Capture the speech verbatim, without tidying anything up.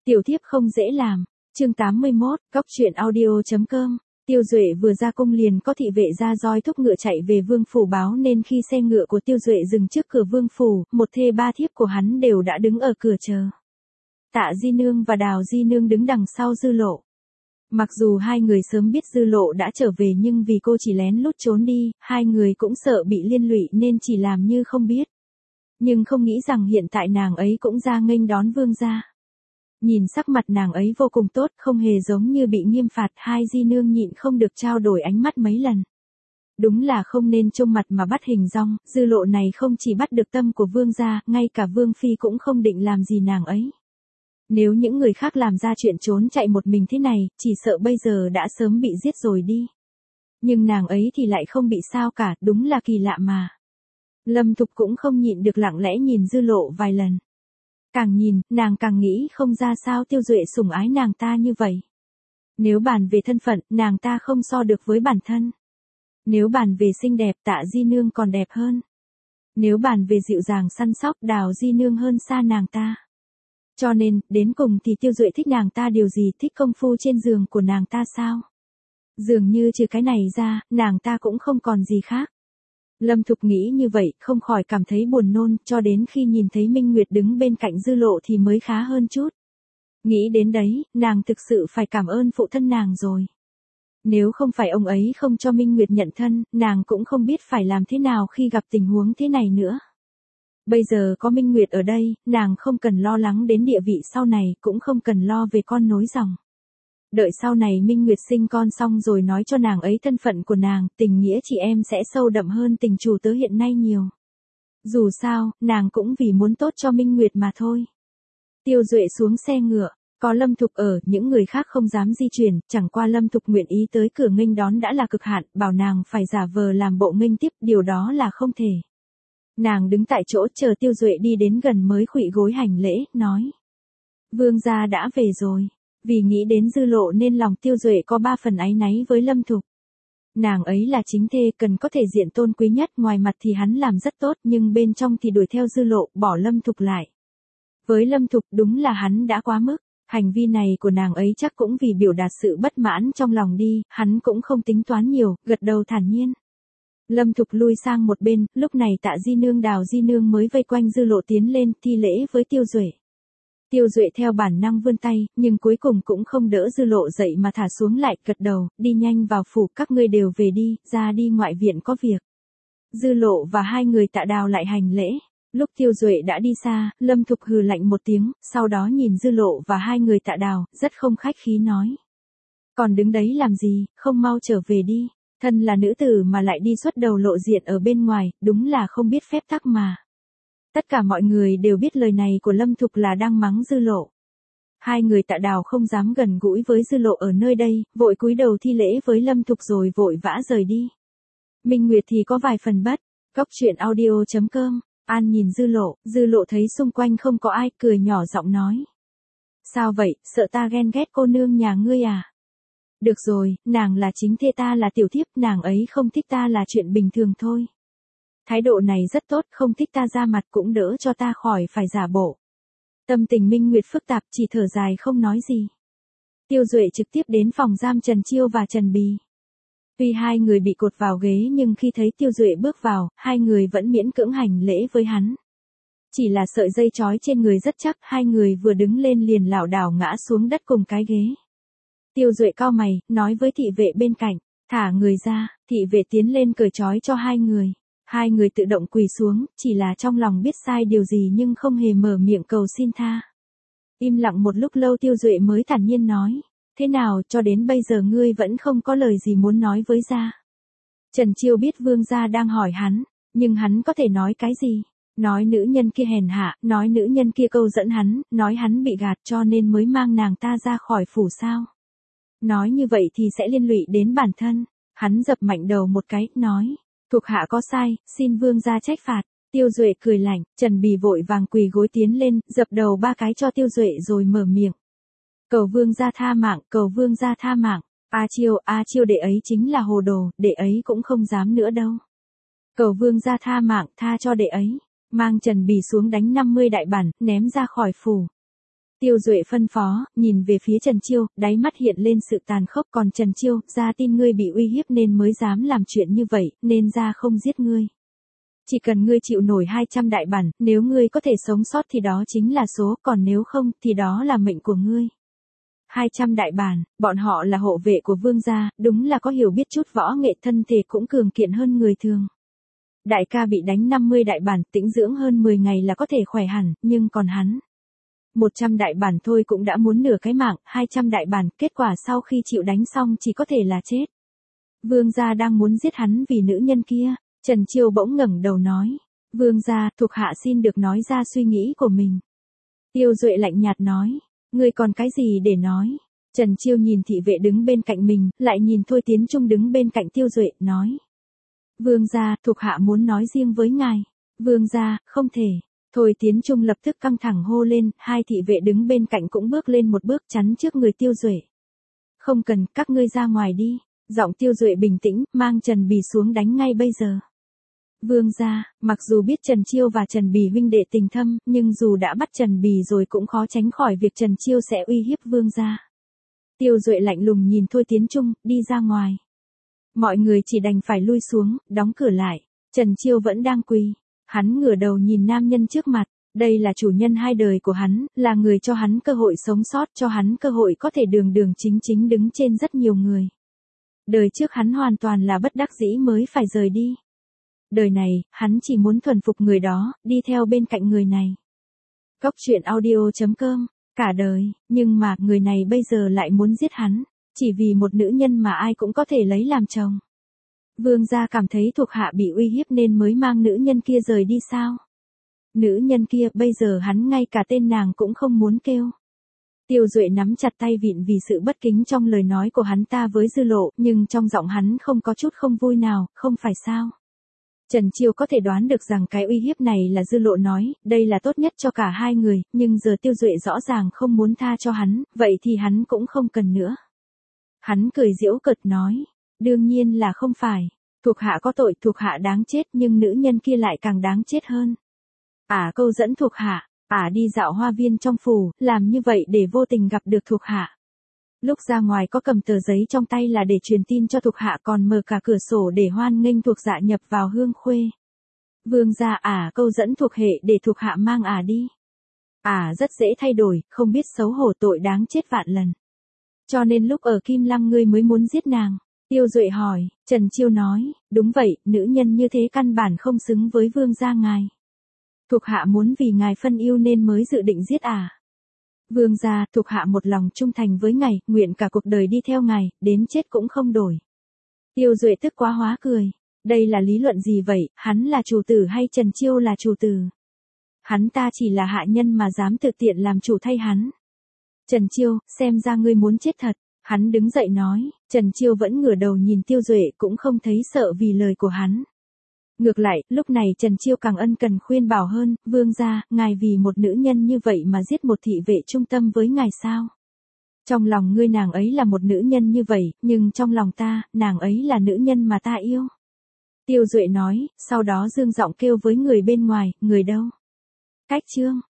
Tiểu thiếp không dễ làm. Chương tám mươi mốt, Cóc truyện audio chấm com. Tiêu Duệ vừa ra cung liền có thị vệ ra roi thúc ngựa chạy về vương phủ báo nên khi xe ngựa của Tiêu Duệ dừng trước cửa vương phủ, một thê ba thiếp của hắn đều đã đứng ở cửa chờ. Tạ Di Nương và Đào Di Nương đứng đằng sau Dư Lộ. Mặc dù hai người sớm biết Dư Lộ đã trở về nhưng vì cô chỉ lén lút trốn đi, hai người cũng sợ bị liên lụy nên chỉ làm như không biết. Nhưng không nghĩ rằng hiện tại nàng ấy cũng ra nghênh đón vương gia. Nhìn sắc mặt nàng ấy vô cùng tốt, không hề giống như bị nghiêm phạt, hai Di Nương nhịn không được trao đổi ánh mắt mấy lần. Đúng là không nên trông mặt mà bắt hình dong, Dư Lộ này không chỉ bắt được tâm của vương gia, ngay cả vương phi cũng không định làm gì nàng ấy. Nếu những người khác làm ra chuyện trốn chạy một mình thế này, chỉ sợ bây giờ đã sớm bị giết rồi đi. Nhưng nàng ấy thì lại không bị sao cả, đúng là kỳ lạ mà. Lâm Thục cũng không nhịn được lặng lẽ nhìn Dư Lộ vài lần. Càng nhìn, nàng càng nghĩ không ra sao Tiêu Duệ sủng ái nàng ta như vậy. Nếu bàn về thân phận, nàng ta không so được với bản thân. Nếu bàn về xinh đẹp, Tạ Di Nương còn đẹp hơn. Nếu bàn về dịu dàng săn sóc, Đào Di Nương hơn xa nàng ta. Cho nên, đến cùng thì Tiêu Duệ thích nàng ta điều gì, thích công phu trên giường của nàng ta sao? Dường như trừ cái này ra, nàng ta cũng không còn gì khác. Lâm Thục nghĩ như vậy, không khỏi cảm thấy buồn nôn, cho đến khi nhìn thấy Minh Nguyệt đứng bên cạnh Dư Lộ thì mới khá hơn chút. Nghĩ đến đấy, nàng thực sự phải cảm ơn phụ thân nàng rồi. Nếu không phải ông ấy không cho Minh Nguyệt nhận thân, nàng cũng không biết phải làm thế nào khi gặp tình huống thế này nữa. Bây giờ có Minh Nguyệt ở đây, nàng không cần lo lắng đến địa vị sau này, cũng không cần lo về con nối dòng. Đợi sau này Minh Nguyệt sinh con xong rồi nói cho nàng ấy thân phận của nàng, tình nghĩa chị em sẽ sâu đậm hơn tình chủ tớ hiện nay nhiều. Dù sao, nàng cũng vì muốn tốt cho Minh Nguyệt mà thôi. Tiêu Duệ xuống xe ngựa, có Lâm Thục ở, những người khác không dám di chuyển, chẳng qua Lâm Thục nguyện ý tới cửa nghênh đón đã là cực hạn, bảo nàng phải giả vờ làm bộ nghênh tiếp, điều đó là không thể. Nàng đứng tại chỗ chờ Tiêu Duệ đi đến gần mới khuỵu gối hành lễ, nói. Vương gia đã về rồi. Vì nghĩ đến Dư Lộ nên lòng Tiêu Duệ có ba phần áy náy với Lâm Thục. Nàng ấy là chính thê, cần có thể diện tôn quý nhất, ngoài mặt thì hắn làm rất tốt nhưng bên trong thì đuổi theo Dư Lộ, bỏ Lâm Thục lại. Với Lâm Thục đúng là hắn đã quá mức, hành vi này của nàng ấy chắc cũng vì biểu đạt sự bất mãn trong lòng đi, hắn cũng không tính toán nhiều, gật đầu thản nhiên. Lâm Thục lui sang một bên, lúc này Tạ Di Nương Đào Di Nương mới vây quanh Dư Lộ tiến lên, thi lễ với Tiêu Duệ. Tiêu Duệ theo bản năng vươn tay, nhưng cuối cùng cũng không đỡ Dư Lộ dậy mà thả xuống lại, gật đầu, đi nhanh vào phủ, các ngươi đều về đi, ra đi ngoại viện có việc. Dư Lộ và hai người Tạ Đào lại hành lễ. Lúc Tiêu Duệ đã đi xa, Lâm Thục hừ lạnh một tiếng, sau đó nhìn Dư Lộ và hai người Tạ Đào, rất không khách khí nói. Còn đứng đấy làm gì, không mau trở về đi, thân là nữ tử mà lại đi xuất đầu lộ diện ở bên ngoài, đúng là không biết phép tắc mà. Tất cả mọi người đều biết lời này của Lâm Thục là đang mắng Dư Lộ. Hai người Tạ Đào không dám gần gũi với Dư Lộ ở nơi đây, vội cúi đầu thi lễ với Lâm Thục rồi vội vã rời đi. Minh Nguyệt thì có vài phần bất, Cóc truyện audio chấm com, An nhìn Dư Lộ, Dư Lộ thấy xung quanh không có ai, cười nhỏ giọng nói. Sao vậy, sợ ta ghen ghét cô nương nhà ngươi à? Được rồi, nàng là chính thê ta là tiểu thiếp, nàng ấy không thích ta là chuyện bình thường thôi. Thái độ này rất tốt, không thích ta ra mặt cũng đỡ cho ta khỏi phải giả bộ. Tâm tình Minh Nguyệt phức tạp, chỉ thở dài không nói gì. Tiêu Duệ trực tiếp đến phòng giam Trần Chiêu và Trần Bì. Tuy hai người bị cột vào ghế nhưng khi thấy Tiêu Duệ bước vào, hai người vẫn miễn cưỡng hành lễ với hắn. Chỉ là sợi dây trói trên người rất chắc, hai người vừa đứng lên liền lảo đảo ngã xuống đất cùng cái ghế. Tiêu Duệ cau mày, nói với thị vệ bên cạnh, thả người ra, thị vệ tiến lên cởi trói cho hai người. Hai người tự động quỳ xuống, chỉ là trong lòng biết sai điều gì nhưng không hề mở miệng cầu xin tha. Im lặng một lúc lâu Tiêu Duệ mới thản nhiên nói, thế nào, cho đến bây giờ ngươi vẫn không có lời gì muốn nói với gia? Trần Chiêu biết vương gia đang hỏi hắn, nhưng hắn có thể nói cái gì? Nói nữ nhân kia hèn hạ, nói nữ nhân kia câu dẫn hắn, nói hắn bị gạt cho nên mới mang nàng ta ra khỏi phủ sao? Nói như vậy thì sẽ liên lụy đến bản thân. Hắn dập mạnh đầu một cái, nói. Thuộc hạ có sai, xin vương gia trách phạt. Tiêu Duệ cười lạnh, Trần Bì vội vàng quỳ gối tiến lên, dập đầu ba cái cho Tiêu Duệ rồi mở miệng. Cầu vương gia tha mạng, cầu vương gia tha mạng. A Chiêu, A Chiêu đệ ấy chính là hồ đồ, đệ ấy cũng không dám nữa đâu. Cầu vương gia tha mạng, tha cho đệ ấy. Mang Trần Bì xuống đánh năm mươi đại bản, ném ra khỏi phủ. Tiêu Duệ phân phó, nhìn về phía Trần Chiêu, đáy mắt hiện lên sự tàn khốc. Còn Trần Chiêu, ra tin ngươi bị uy hiếp nên mới dám làm chuyện như vậy, nên ra không giết ngươi. Chỉ cần ngươi chịu nổi hai trăm đại bản, nếu ngươi có thể sống sót thì đó chính là số, còn nếu không, thì đó là mệnh của ngươi. hai trăm đại bản, bọn họ là hộ vệ của vương gia, đúng là có hiểu biết chút võ nghệ, thân thể cũng cường kiện hơn người thường. Đại ca bị đánh năm mươi đại bản, tĩnh dưỡng hơn mười ngày là có thể khỏe hẳn, nhưng còn hắn. một trăm đại bản thôi cũng đã muốn nửa cái mạng, hai trăm đại bản, kết quả sau khi chịu đánh xong chỉ có thể là chết. Vương gia đang muốn giết hắn vì nữ nhân kia. Trần Chiêu bỗng ngẩng đầu nói. Vương gia, thuộc hạ xin được nói ra suy nghĩ của mình. Tiêu Duệ lạnh nhạt nói. Ngươi còn cái gì để nói? Trần Chiêu nhìn thị vệ đứng bên cạnh mình, lại nhìn Thôi Tiến Trung đứng bên cạnh Tiêu Duệ, nói. Vương gia, thuộc hạ muốn nói riêng với ngài. Vương gia, không thể. Thôi Tiến Trung lập tức căng thẳng hô lên, hai thị vệ đứng bên cạnh cũng bước lên một bước chắn trước người Tiêu Duệ. Không cần, các ngươi ra ngoài đi. Giọng Tiêu Duệ bình tĩnh, mang Trần Bì xuống đánh ngay bây giờ. Vương gia, mặc dù biết Trần Chiêu và Trần Bì huynh đệ tình thâm, nhưng dù đã bắt Trần Bì rồi cũng khó tránh khỏi việc Trần Chiêu sẽ uy hiếp vương gia. Tiêu Duệ lạnh lùng nhìn Thôi Tiến Trung, đi ra ngoài. Mọi người chỉ đành phải lui xuống, đóng cửa lại. Trần Chiêu vẫn đang quỳ. Hắn ngửa đầu nhìn nam nhân trước mặt. Đây là chủ nhân hai đời của hắn, là người cho hắn cơ hội sống sót, cho hắn cơ hội có thể đường đường chính chính đứng trên rất nhiều người. Đời trước hắn hoàn toàn là bất đắc dĩ mới phải rời đi. Đời này, hắn chỉ muốn thuần phục người đó, đi theo bên cạnh người này. Cốc truyện audio chấm com, cả đời, nhưng mà người này bây giờ lại muốn giết hắn, chỉ vì một nữ nhân mà ai cũng có thể lấy làm chồng. Vương gia cảm thấy thuộc hạ bị uy hiếp nên mới mang nữ nhân kia rời đi sao? Nữ nhân kia bây giờ hắn ngay cả tên nàng cũng không muốn kêu. Tiêu Duệ nắm chặt tay vịn vì sự bất kính trong lời nói của hắn ta với Dư Lộ, nhưng trong giọng hắn không có chút không vui nào, không phải sao? Trần Chiêu có thể đoán được rằng cái uy hiếp này là Dư Lộ nói, đây là tốt nhất cho cả hai người, nhưng giờ Tiêu Duệ rõ ràng không muốn tha cho hắn, vậy thì hắn cũng không cần nữa. Hắn cười giễu cợt nói, đương nhiên là không phải, thuộc hạ có tội, thuộc hạ đáng chết, nhưng nữ nhân kia lại càng đáng chết hơn. Ả câu dẫn thuộc hạ, Ả đi dạo hoa viên trong phủ, làm như vậy để vô tình gặp được thuộc hạ. Lúc ra ngoài có cầm tờ giấy trong tay là để truyền tin cho thuộc hạ, còn mở cả cửa sổ để hoan nghênh thuộc dạ nhập vào hương khuê. Vương gia, Ả câu dẫn thuộc hệ để thuộc hạ mang Ả đi. Ả rất dễ thay đổi, không biết xấu hổ, tội đáng chết vạn lần. Cho nên lúc ở Kim Lăng ngươi mới muốn giết nàng. Tiêu Duệ hỏi. Trần Chiêu nói, đúng vậy, nữ nhân như thế căn bản không xứng với vương gia ngài. Thuộc hạ muốn vì ngài phân yêu nên mới dự định giết Ả. Vương gia, thuộc hạ một lòng trung thành với ngài, nguyện cả cuộc đời đi theo ngài, đến chết cũng không đổi. Tiêu Duệ tức quá hóa cười. Đây là lý luận gì vậy, hắn là chủ tử hay Trần Chiêu là chủ tử? Hắn ta chỉ là hạ nhân mà dám tự tiện làm chủ thay hắn. Trần Chiêu, xem ra ngươi muốn chết thật. Hắn đứng dậy nói, Trần Chiêu vẫn ngửa đầu nhìn Tiêu Duệ cũng không thấy sợ vì lời của hắn. Ngược lại, lúc này Trần Chiêu càng ân cần khuyên bảo hơn, vương gia, ngài vì một nữ nhân như vậy mà giết một thị vệ trung tâm với ngài sao? Trong lòng ngươi nàng ấy là một nữ nhân như vậy, nhưng trong lòng ta, nàng ấy là nữ nhân mà ta yêu. Tiêu Duệ nói, sau đó dương giọng kêu với người bên ngoài, người đâu? Cách Trương.